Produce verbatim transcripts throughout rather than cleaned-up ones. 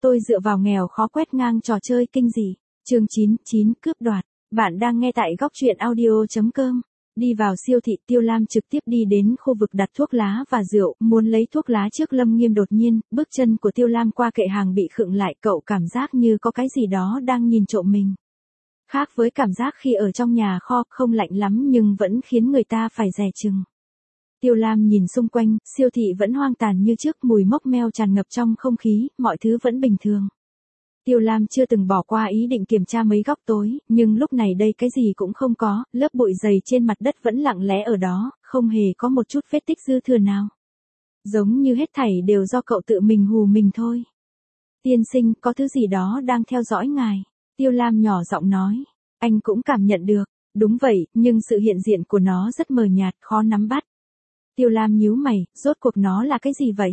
Tôi dựa vào nghèo khó quét ngang trò chơi kinh dị. Chương chín, chín cướp đoạt. Bạn đang nghe tại góc truyện audio chấm com. Đi vào siêu thị, Tiêu Lam trực tiếp đi đến khu vực đặt thuốc lá và rượu, muốn lấy thuốc lá trước Lâm Nghiêm. Đột nhiên, bước chân của Tiêu Lam qua kệ hàng bị khựng lại, cậu cảm giác như có cái gì đó đang nhìn trộm mình. Khác với cảm giác khi ở trong nhà kho, không lạnh lắm nhưng vẫn khiến người ta phải dè chừng. Tiêu Lam nhìn xung quanh, siêu thị vẫn hoang tàn như trước, mùi mốc meo tràn ngập trong không khí, mọi thứ vẫn bình thường. Tiêu Lam chưa từng bỏ qua ý định kiểm tra mấy góc tối, nhưng lúc này đây cái gì cũng không có, lớp bụi dày trên mặt đất vẫn lặng lẽ ở đó, không hề có một chút vết tích dư thừa nào. Giống như hết thảy đều do cậu tự mình hù mình thôi. Tiên sinh, có thứ gì đó đang theo dõi ngài. Tiêu Lam nhỏ giọng nói. Anh cũng cảm nhận được. Đúng vậy, nhưng sự hiện diện của nó rất mờ nhạt, khó nắm bắt. Tiêu Lam nhíu mày, rốt cuộc nó là cái gì vậy?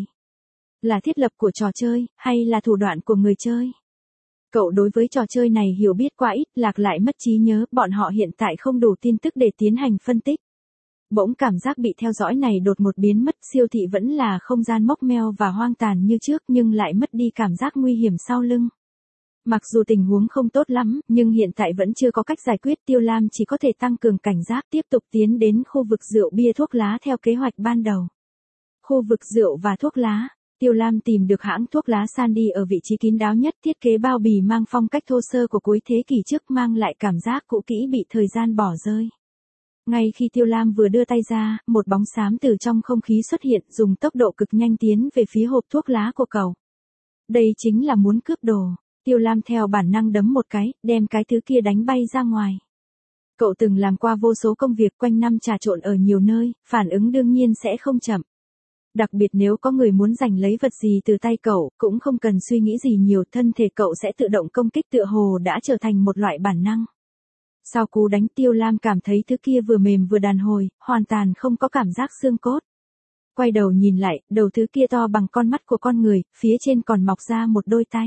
Là thiết lập của trò chơi, hay là thủ đoạn của người chơi? Cậu đối với trò chơi này hiểu biết quá ít, lạc lại mất trí nhớ, bọn họ hiện tại không đủ tin tức để tiến hành phân tích. Bỗng cảm giác bị theo dõi này đột ngột biến mất, siêu thị vẫn là không gian mốc meo và hoang tàn như trước nhưng lại mất đi cảm giác nguy hiểm sau lưng. Mặc dù tình huống không tốt lắm, nhưng hiện tại vẫn chưa có cách giải quyết, Tiêu Lam chỉ có thể tăng cường cảnh giác, tiếp tục tiến đến khu vực rượu bia thuốc lá theo kế hoạch ban đầu. Khu vực rượu và thuốc lá, Tiêu Lam tìm được hãng thuốc lá Sandy ở vị trí kín đáo nhất, thiết kế bao bì mang phong cách thô sơ của cuối thế kỷ trước, mang lại cảm giác cũ kỹ bị thời gian bỏ rơi. Ngay khi Tiêu Lam vừa đưa tay ra, một bóng xám từ trong không khí xuất hiện, dùng tốc độ cực nhanh tiến về phía hộp thuốc lá của cậu. Đây chính là muốn cướp đồ. Tiêu Lam theo bản năng đấm một cái, đem cái thứ kia đánh bay ra ngoài. Cậu từng làm qua vô số công việc quanh năm trà trộn ở nhiều nơi, phản ứng đương nhiên sẽ không chậm. Đặc biệt nếu có người muốn giành lấy vật gì từ tay cậu, cũng không cần suy nghĩ gì nhiều, thân thể cậu sẽ tự động công kích, tựa hồ đã trở thành một loại bản năng. Sau cú đánh, Tiêu Lam cảm thấy thứ kia vừa mềm vừa đàn hồi, hoàn toàn không có cảm giác xương cốt. Quay đầu nhìn lại, đầu thứ kia to bằng con mắt của con người, phía trên còn mọc ra một đôi tay.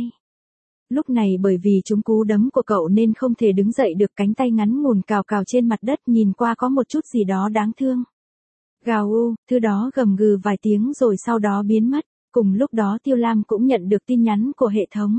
Lúc này bởi vì trúng cú đấm của cậu nên không thể đứng dậy được, cánh tay ngắn ngủn cào cào trên mặt đất, nhìn qua có một chút gì đó đáng thương. Gào u, thứ đó gầm gừ vài tiếng rồi sau đó biến mất. Cùng lúc đó Tiêu Lam cũng nhận được tin nhắn của hệ thống.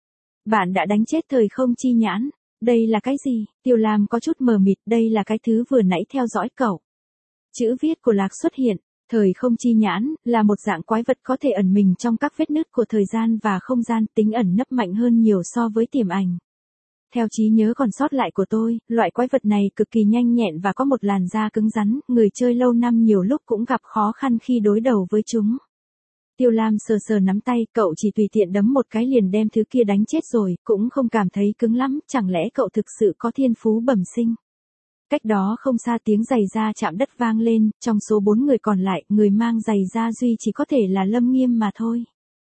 Bạn đã đánh chết thời không chi nhãn. Đây là cái gì? Tiêu Lam có chút mờ mịt, đây là cái thứ vừa nãy theo dõi cậu. Chữ viết của Lạc xuất hiện. Thời không chi nhãn, là một dạng quái vật có thể ẩn mình trong các vết nứt của thời gian và không gian, tính ẩn nấp mạnh hơn nhiều so với tiềm ảnh. Theo trí nhớ còn sót lại của tôi, loại quái vật này cực kỳ nhanh nhẹn và có một làn da cứng rắn, người chơi lâu năm nhiều lúc cũng gặp khó khăn khi đối đầu với chúng. Tiêu Lam sờ sờ nắm tay, cậu chỉ tùy tiện đấm một cái liền đem thứ kia đánh chết rồi, cũng không cảm thấy cứng lắm, chẳng lẽ cậu thực sự có thiên phú bẩm sinh. Cách đó không xa tiếng giày da chạm đất vang lên, trong số bốn người còn lại, người mang giày da duy chỉ có thể là Lâm Nghiêm mà thôi.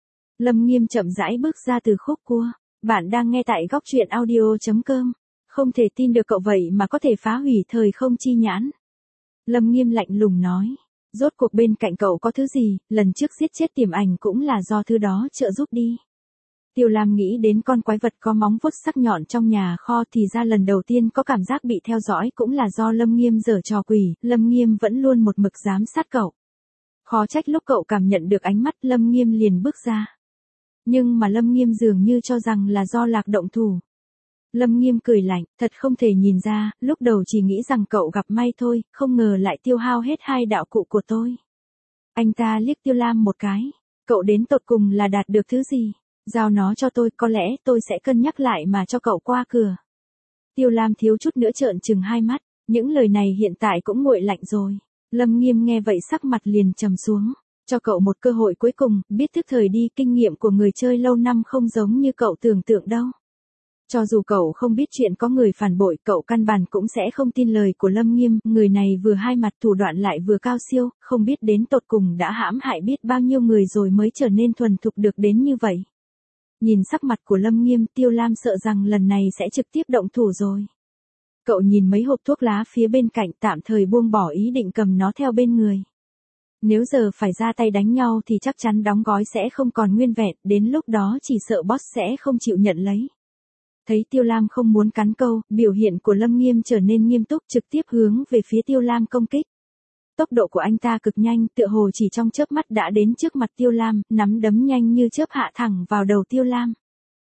Lâm Nghiêm chậm rãi bước ra từ khúc cua. Bạn đang nghe tại góc truyện audio chấm com. Không thể tin được cậu vậy mà có thể phá hủy thời không chi nhãn. Lâm Nghiêm lạnh lùng nói. Rốt cuộc bên cạnh cậu có thứ gì, lần trước giết chết tiềm ảnh cũng là do thứ đó trợ giúp đi. Tiêu Lam nghĩ đến con quái vật có móng vuốt sắc nhọn trong nhà kho, thì ra lần đầu tiên có cảm giác bị theo dõi cũng là do Lâm Nghiêm giở trò quỷ, Lâm Nghiêm vẫn luôn một mực giám sát cậu. Khó trách lúc cậu cảm nhận được ánh mắt, Lâm Nghiêm liền bước ra. Nhưng mà Lâm Nghiêm dường như cho rằng là do Lạc động thủ. Lâm Nghiêm cười lạnh, thật không thể nhìn ra, lúc đầu chỉ nghĩ rằng cậu gặp may thôi, không ngờ lại tiêu hao hết hai đạo cụ của tôi. Anh ta liếc Tiêu Lam một cái, cậu đến tột cùng là đạt được thứ gì? Giao nó cho tôi, có lẽ tôi sẽ cân nhắc lại mà cho cậu qua cửa. Tiêu Lam thiếu chút nữa trợn trừng hai mắt, những lời này hiện tại cũng nguội lạnh rồi. Lâm Nghiêm nghe vậy sắc mặt liền trầm xuống. Cho cậu một cơ hội cuối cùng, biết thức thời đi, kinh nghiệm của người chơi lâu năm không giống như cậu tưởng tượng đâu. Cho dù cậu không biết chuyện có người phản bội, cậu căn bản cũng sẽ không tin lời của Lâm Nghiêm, người này vừa hai mặt thủ đoạn lại vừa cao siêu, không biết đến tột cùng đã hãm hại biết bao nhiêu người rồi mới trở nên thuần thục được đến như vậy. Nhìn sắc mặt của Lâm Nghiêm, Tiêu Lam sợ rằng lần này sẽ trực tiếp động thủ rồi. Cậu nhìn mấy hộp thuốc lá phía bên cạnh, tạm thời buông bỏ ý định cầm nó theo bên người. Nếu giờ phải ra tay đánh nhau thì chắc chắn đóng gói sẽ không còn nguyên vẹn, đến lúc đó chỉ sợ boss sẽ không chịu nhận lấy. Thấy Tiêu Lam không muốn cắn câu, biểu hiện của Lâm Nghiêm trở nên nghiêm túc, trực tiếp hướng về phía Tiêu Lam công kích. Tốc độ của anh ta cực nhanh, tựa hồ chỉ trong chớp mắt đã đến trước mặt Tiêu Lam, nắm đấm nhanh như chớp hạ thẳng vào đầu Tiêu Lam.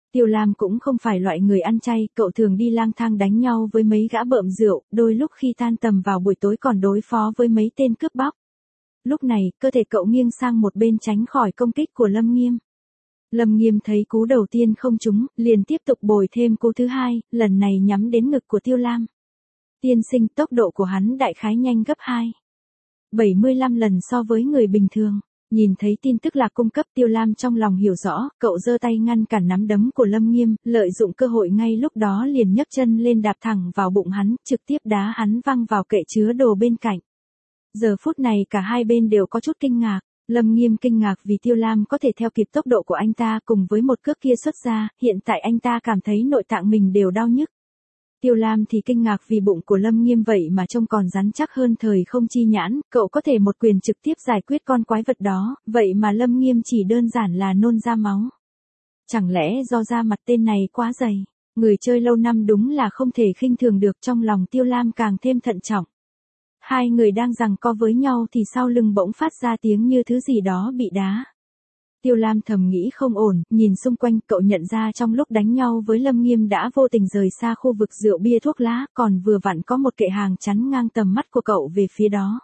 Tiêu Lam cũng không phải loại người ăn chay, cậu thường đi lang thang đánh nhau với mấy gã bợm rượu, đôi lúc khi tan tầm vào buổi tối còn đối phó với mấy tên cướp bóc. Lúc này, cơ thể cậu nghiêng sang một bên tránh khỏi công kích của Lâm Nghiêm. Lâm Nghiêm thấy cú đầu tiên không trúng, liền tiếp tục bồi thêm cú thứ hai, lần này nhắm đến ngực của Tiêu Lam. Tiên sinh, tốc độ của hắn đại khái nhanh gấp hai phẩy bảy mươi lăm lần so với người bình thường. Nhìn thấy tin tức lạc cung cấp, Tiêu Lam trong lòng hiểu rõ, cậu giơ tay ngăn cản nắm đấm của Lâm Nghiêm, lợi dụng cơ hội ngay lúc đó liền nhấc chân lên đạp thẳng vào bụng hắn, trực tiếp đá hắn văng vào kệ chứa đồ bên cạnh. Giờ phút này cả hai bên đều có chút kinh ngạc. Lâm Nghiêm kinh ngạc vì Tiêu Lam có thể theo kịp tốc độ của anh ta cùng với một cước kia xuất ra, hiện tại anh ta cảm thấy nội tạng mình đều đau nhức. Tiêu Lam thì kinh ngạc vì bụng của Lâm Nghiêm vậy mà trông còn rắn chắc hơn thời không chi nhãn, cậu có thể một quyền trực tiếp giải quyết con quái vật đó, vậy mà Lâm Nghiêm chỉ đơn giản là nôn ra máu. Chẳng lẽ do da mặt tên này quá dày, người chơi lâu năm đúng là không thể khinh thường được, trong lòng Tiêu Lam càng thêm thận trọng. Hai người đang giằng co với nhau thì sau lưng bỗng phát ra tiếng như thứ gì đó bị đá. Tiêu Lam thầm nghĩ không ổn, nhìn xung quanh cậu nhận ra trong lúc đánh nhau với Lâm Nghiêm đã vô tình rời xa khu vực rượu bia thuốc lá, còn vừa vặn có một kệ hàng chắn ngang tầm mắt của cậu về phía đó.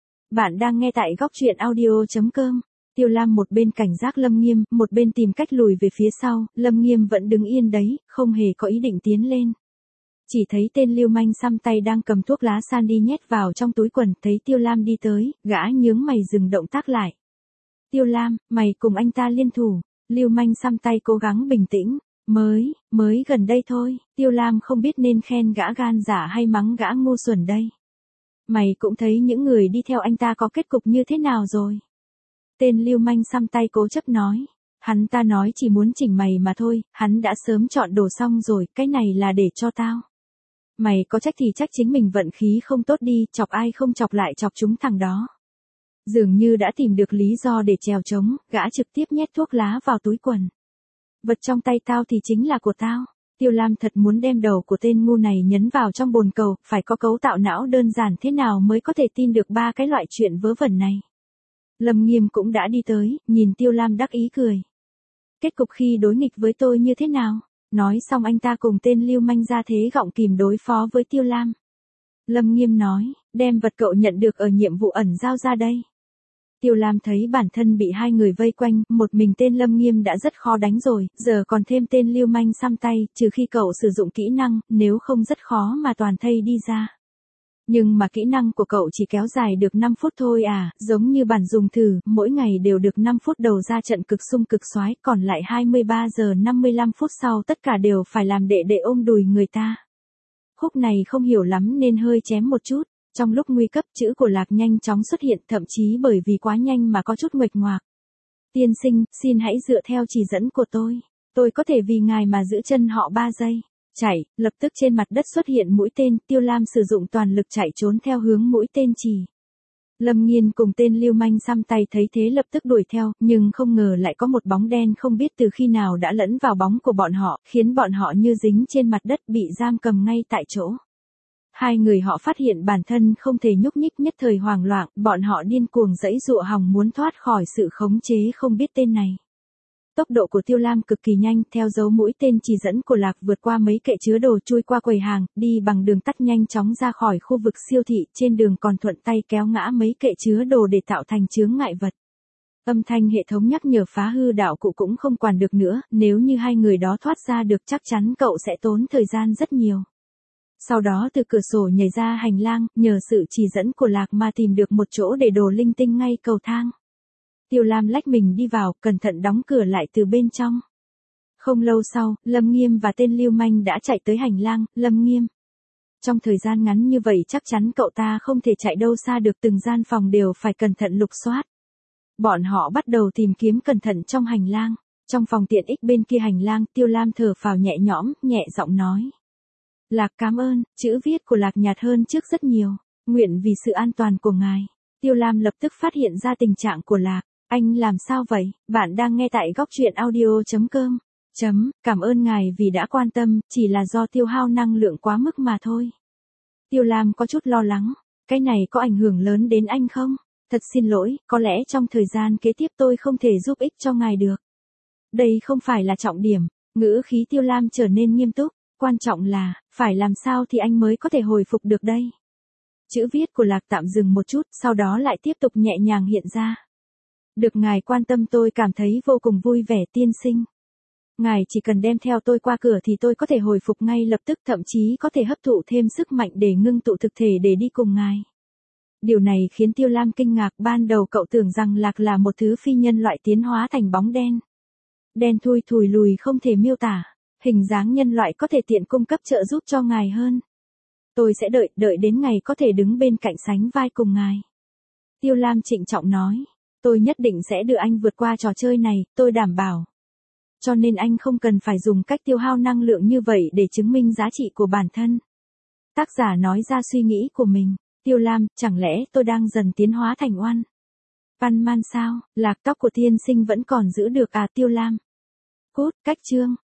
Bạn đang nghe tại góc truyện audio chấm com. Tiêu Lam một bên cảnh giác Lâm Nghiêm, một bên tìm cách lùi về phía sau, Lâm Nghiêm vẫn đứng yên đấy, không hề có ý định tiến lên. Chỉ thấy tên lưu manh xăm tay đang cầm thuốc lá Sandy nhét vào trong túi quần, thấy Tiêu Lam đi tới, gã nhướng mày dừng động tác lại. Tiêu Lam, mày cùng anh ta liên thủ. Lưu manh xăm tay cố gắng bình tĩnh. Mới, mới gần đây thôi, Tiêu Lam không biết nên khen gã gan giả hay mắng gã ngu xuẩn đây. Mày cũng thấy những người đi theo anh ta có kết cục như thế nào rồi. Tên lưu manh xăm tay cố chấp nói. Hắn ta nói chỉ muốn chỉnh mày mà thôi, hắn đã sớm chọn đồ xong rồi, cái này là để cho tao. Mày có trách thì trách chính mình vận khí không tốt đi, chọc ai không chọc lại chọc chúng thằng đó. Dường như đã tìm được lý do để trèo trống, gã trực tiếp nhét thuốc lá vào túi quần. Vật trong tay tao thì chính là của tao. Tiêu Lam thật muốn đem đầu của tên ngu này nhấn vào trong bồn cầu, phải có cấu tạo não đơn giản thế nào mới có thể tin được ba cái loại chuyện vớ vẩn này. Lâm Nghiêm cũng đã đi tới, nhìn Tiêu Lam đắc ý cười. Kết cục khi đối nghịch với tôi như thế nào? Nói xong anh ta cùng tên lưu manh ra thế gọng kìm đối phó với Tiêu Lam. Lâm Nghiêm nói, đem vật cậu nhận được ở nhiệm vụ ẩn giao ra đây. Tiêu Lam thấy bản thân bị hai người vây quanh, một mình tên Lâm Nghiêm đã rất khó đánh rồi, giờ còn thêm tên lưu manh xăm tay, trừ khi cậu sử dụng kỹ năng, nếu không rất khó mà toàn thây đi ra. Nhưng mà kỹ năng của cậu chỉ kéo dài được năm phút thôi à, giống như bản dùng thử, mỗi ngày đều được năm phút đầu ra trận cực sung cực soái, còn lại hai mươi ba giờ năm mươi lăm phút sau tất cả đều phải làm đệ đệ ôm đùi người ta. Khúc này không hiểu lắm nên hơi chém một chút. Trong lúc nguy cấp, chữ của Lạc nhanh chóng xuất hiện, thậm chí bởi vì quá nhanh mà có chút nguệch ngoạc. Tiên sinh, xin hãy dựa theo chỉ dẫn của tôi. Tôi có thể vì ngài mà giữ chân họ ba giây. Chạy, lập tức trên mặt đất xuất hiện mũi tên, Tiêu Lam sử dụng toàn lực chạy trốn theo hướng mũi tên chỉ. Lâm Nghiên cùng tên lưu manh xăm tay thấy thế lập tức đuổi theo, nhưng không ngờ lại có một bóng đen không biết từ khi nào đã lẫn vào bóng của bọn họ, khiến bọn họ như dính trên mặt đất bị giam cầm ngay tại chỗ. Hai người họ phát hiện bản thân không thể nhúc nhích, nhất thời hoảng loạn, bọn họ điên cuồng giãy giụa hòng muốn thoát khỏi sự khống chế không biết tên này. Tốc độ của Tiêu Lam cực kỳ nhanh, theo dấu mũi tên chỉ dẫn của Lạc vượt qua mấy kệ chứa đồ, chui qua quầy hàng, đi bằng đường tắt nhanh chóng ra khỏi khu vực siêu thị, trên đường còn thuận tay kéo ngã mấy kệ chứa đồ để tạo thành chướng ngại vật. Âm thanh hệ thống nhắc nhở phá hư đạo cụ cũng không quản được nữa, nếu như hai người đó thoát ra được chắc chắn cậu sẽ tốn thời gian rất nhiều. Sau đó từ cửa sổ nhảy ra hành lang, nhờ sự chỉ dẫn của Lạc mà tìm được một chỗ để đồ linh tinh ngay cầu thang. Tiêu Lam lách mình đi vào, cẩn thận đóng cửa lại từ bên trong. Không lâu sau, Lâm Nghiêm và tên lưu manh đã chạy tới hành lang. Lâm Nghiêm. Trong thời gian ngắn như vậy chắc chắn cậu ta không thể chạy đâu xa được, từng gian phòng đều phải cẩn thận lục soát. Bọn họ bắt đầu tìm kiếm cẩn thận trong hành lang. Trong phòng tiện ích bên kia hành lang, Tiêu Lam thở phào nhẹ nhõm, nhẹ giọng nói. Lạc cảm ơn, chữ viết của Lạc nhạt hơn trước rất nhiều. Nguyện vì sự an toàn của ngài. Tiêu Lam lập tức phát hiện ra tình trạng của Lạc. Anh làm sao vậy? Bạn đang nghe tại góc truyện audio chấm com. Chấm, cảm ơn ngài vì đã quan tâm, chỉ là do tiêu hao năng lượng quá mức mà thôi. Tiêu Lam có chút lo lắng. Cái này có ảnh hưởng lớn đến anh không? Thật xin lỗi, có lẽ trong thời gian kế tiếp tôi không thể giúp ích cho ngài được. Đây không phải là trọng điểm. Ngữ khí Tiêu Lam trở nên nghiêm túc, quan trọng là, phải làm sao thì anh mới có thể hồi phục được đây. Chữ viết của Lạc tạm dừng một chút, sau đó lại tiếp tục nhẹ nhàng hiện ra. Được ngài quan tâm tôi cảm thấy vô cùng vui vẻ tiên sinh. Ngài chỉ cần đem theo tôi qua cửa thì tôi có thể hồi phục ngay lập tức, thậm chí có thể hấp thụ thêm sức mạnh để ngưng tụ thực thể để đi cùng ngài. Điều này khiến Tiêu Lam kinh ngạc, ban đầu cậu tưởng rằng Lạc là một thứ phi nhân loại tiến hóa thành bóng đen. Đen thui thùi lùi không thể miêu tả, hình dáng nhân loại có thể tiện cung cấp trợ giúp cho ngài hơn. Tôi sẽ đợi, đợi đến ngày có thể đứng bên cạnh sánh vai cùng ngài. Tiêu Lam trịnh trọng nói, tôi nhất định sẽ đưa anh vượt qua trò chơi này, tôi đảm bảo. Cho nên anh không cần phải dùng cách tiêu hao năng lượng như vậy để chứng minh giá trị của bản thân. Tác giả nói ra suy nghĩ của mình. Tiêu Lam, chẳng lẽ tôi đang dần tiến hóa thành oan? Văn man sao, Lạc tóc của tiên sinh vẫn còn giữ được à Tiêu Lam? Cốt, cách chương.